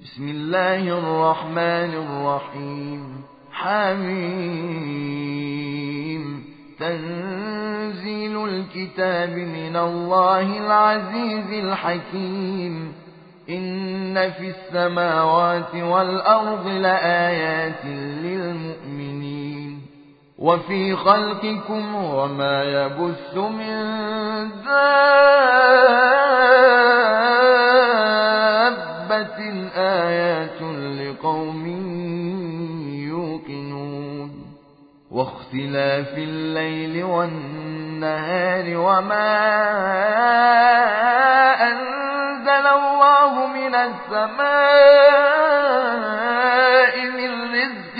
بسم الله الرحمن الرحيم. حميم. تنزيل الكتاب من الله العزيز الحكيم. إن في السماوات والأرض لآيات للمؤمنين وفي خلقكم وما يبث من دابة آيات لقوم يوقنون واختلاف الليل والنهار وما أنزل الله من السماء من رزق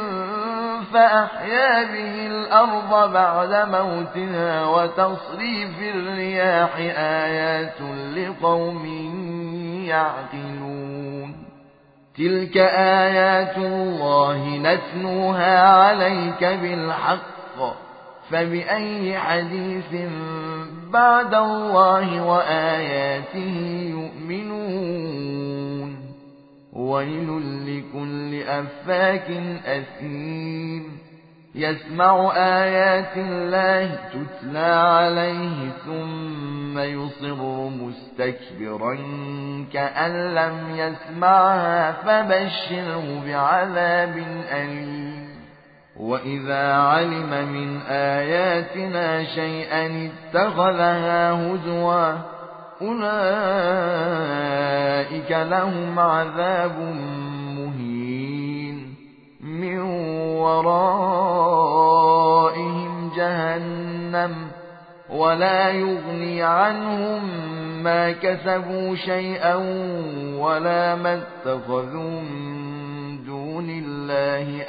فأحيا به الأرض بعد موتها وتصريف الرياح آيات لقوم يعقلون. تلك آيات الله نتلوها عليك بالحق فبأي حديث بعد الله وآياته يؤمنون. ويل لكل أفاك أثيم يسمع آيات الله تتلى عليه ثم يصر مستكبرا كأن لم يسمعها فبشره بعذاب أليم. وإذا علم من آياتنا شيئا اتخذها هزوا أولئك لهم عذاب مهين من ورائهم جهنم ولا يغني عنهم ما كسبوا شيئا ولا ما اتخذوا من دون الله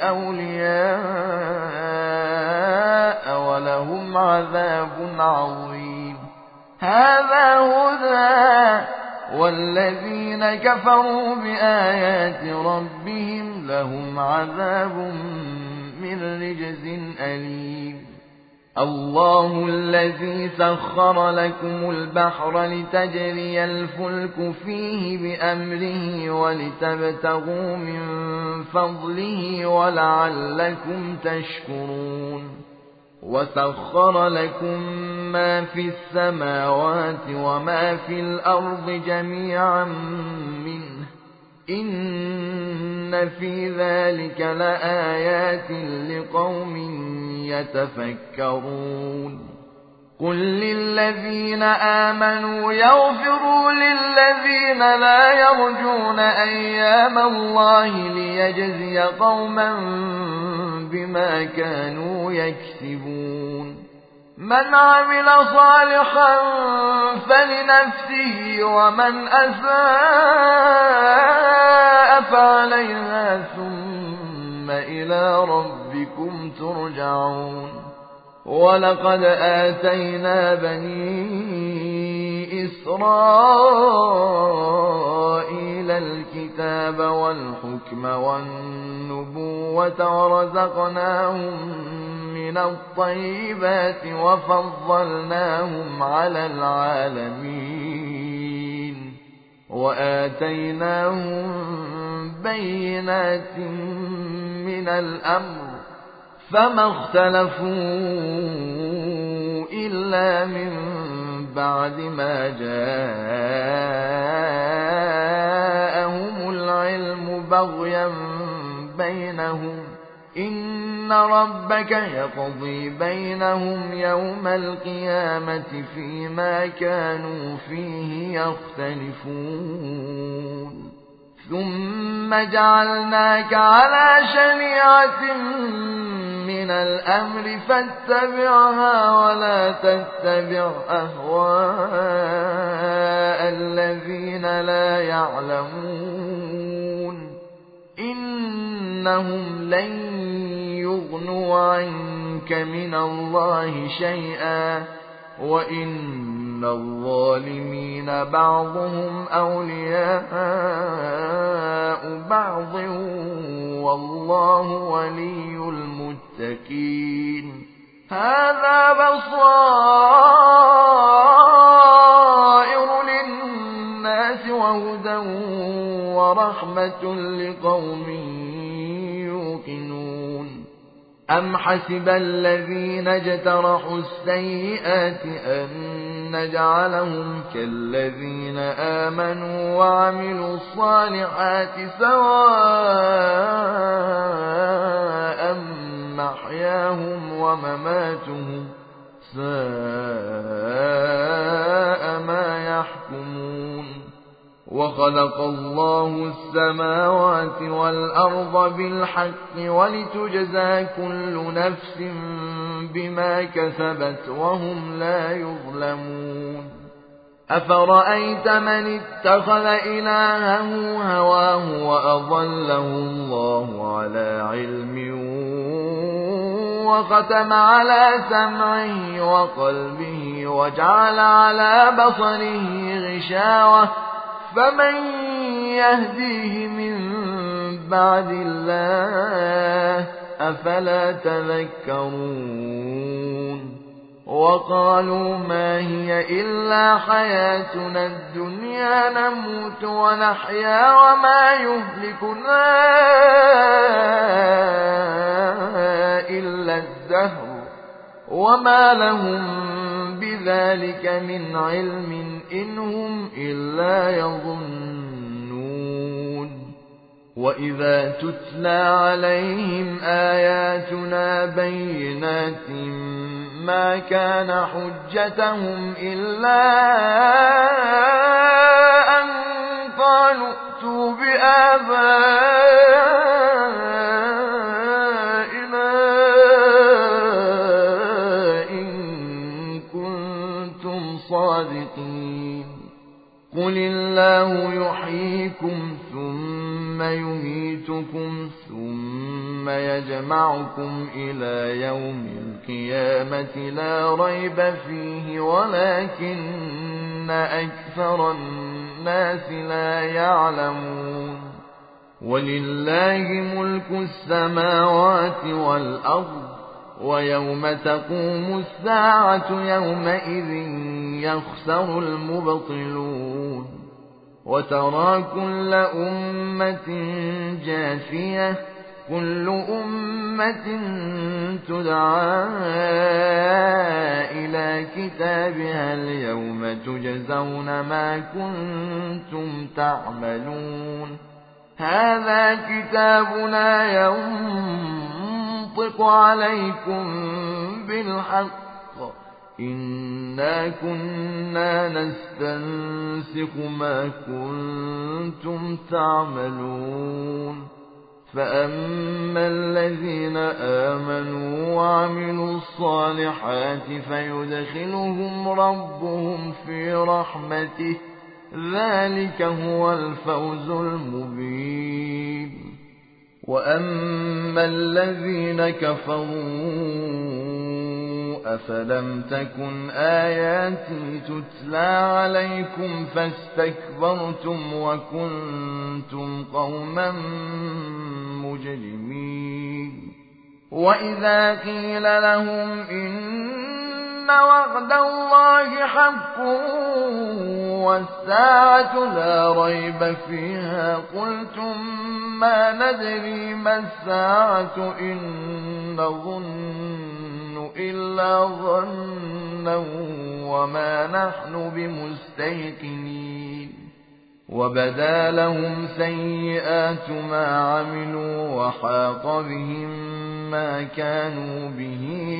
أولياء ولهم عذاب عظيم. هذا هدى والذين كفروا بآيات ربهم لهم عذاب من رجز أليم. الله الذي سخر لكم البحر لتجري الفلك فيه بأمره ولتبتغوا من فضله ولعلكم تشكرون. وسخر لكم ما في السماوات وما في الأرض جميعا منه إن في ذلك لآيات لقوم يتفكرون. قل للذين آمنوا يغفروا للذين لا يرجون أيام الله ليجزي قوما بما كانوا يكسبون. من عمل صالحا فلنفسه ومن أساء فعليها ثم إلى ربكم ترجعون. ولقد آتينا بني إسرائيل الكتاب والحكم والنبوة ورزقناهم من الطيبات وفضلناهم على العالمين وآتيناهم بينات من الأمر فما اختلفوا إلا من بعد ما جاءهم العلم بغيا بينهم إن ربك يقضي بينهم يوم القيامة فيما كانوا فيه يختلفون. ثم جعلناك على شريعة من الأمر فاتبعها ولا تتبع أهواء الذين لا يعلمون إنهم لن يغنوا عنك من الله شيئا وإن الظالمين بعضهم أولياء بعض والله ولي المتقين. هذا بصائر للناس وهدى ورحمة لقوم يوقنون أم حسب الذين اجترحوا السيئات أن نجعلهم كالذين آمنوا وعملوا الصالحات سواء محياهم ومماتهم ساء ما يحكمون وخلق الله السماوات والأرض بالحق ولتجزى كل نفس بما كسبت وهم لا يظلمون أفرأيت من اتخذ إلهه هواه وأضله الله على علم وختم على سمعه وقلبه وجعل على بصره غشاوة فمن يهديه من بعد الله أفلا تذكرون وقالوا ما هي إلا حياتنا الدنيا نموت ونحيا وما يهلكنا إلا الدهر وما لهم بذلك من علم إن هم إلا يظنون وإذا تتلى عليهم آياتنا بينات ما كان حجتهم إلا أن قالوا ائتوا بآبائنا إن كنتم صادقين قل الله يحييكم ثم يميتكم ثم يجمعكم إلى يوم القيامة لا ريب فيه ولكن أكثر الناس لا يعلمون ولله ملك السماوات والأرض ويوم تقوم الساعة يومئذ يخسر المبطلون وترى كل أمة جاثية كل أمة تدعى إلى كتابها اليوم تجزون ما كنتم تعملون هذا كتابنا ينطق عليكم بالحق إنا كنا نستنسخ ما كنتم تعملون فأما الذين آمنوا وعملوا الصالحات فيدخلهم ربهم في رحمته ذلك هو الفوز المبين وأما الذين كفروا أفلم تكن آياتي تتلى عليكم فاستكبرتم وكنتم قوما مجرمين وإذا قيل لهم إن وعد الله حق والساعة لا ريب فيها قلتم ما ندري ما الساعة إن نظن إلا ظنا وما نحن بمستيقنين وبدا لهم سيئات ما عملوا وحاق بهم ما كانوا به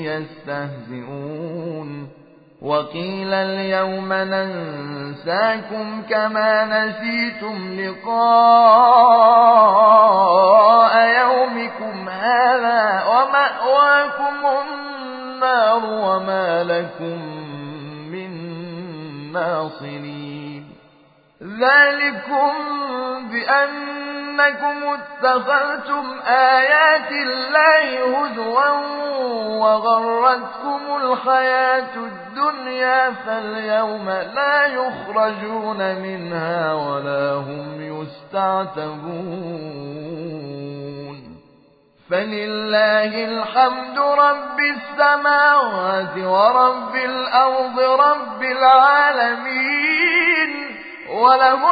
يستهزئون وقيل اليوم ننساكم كما نسيتم لقاء يومكم هذا ومأواكم النار وما لكم من ناصرين ذلكم بأنكم اتخذتم آيات الله هزوا وغرتكم الحياة الدنيا فاليوم لا يخرجون منها ولا هم يستعتبون فلله الحمد رب السماوات ورب الأرض رب العالمين وله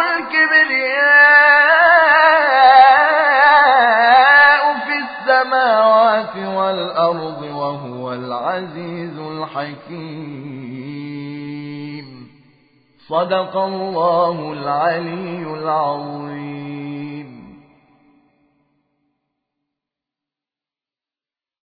الكبرياء في السماوات والأرض وهو العزيز الحكيم. صدق الله العلي العظيم.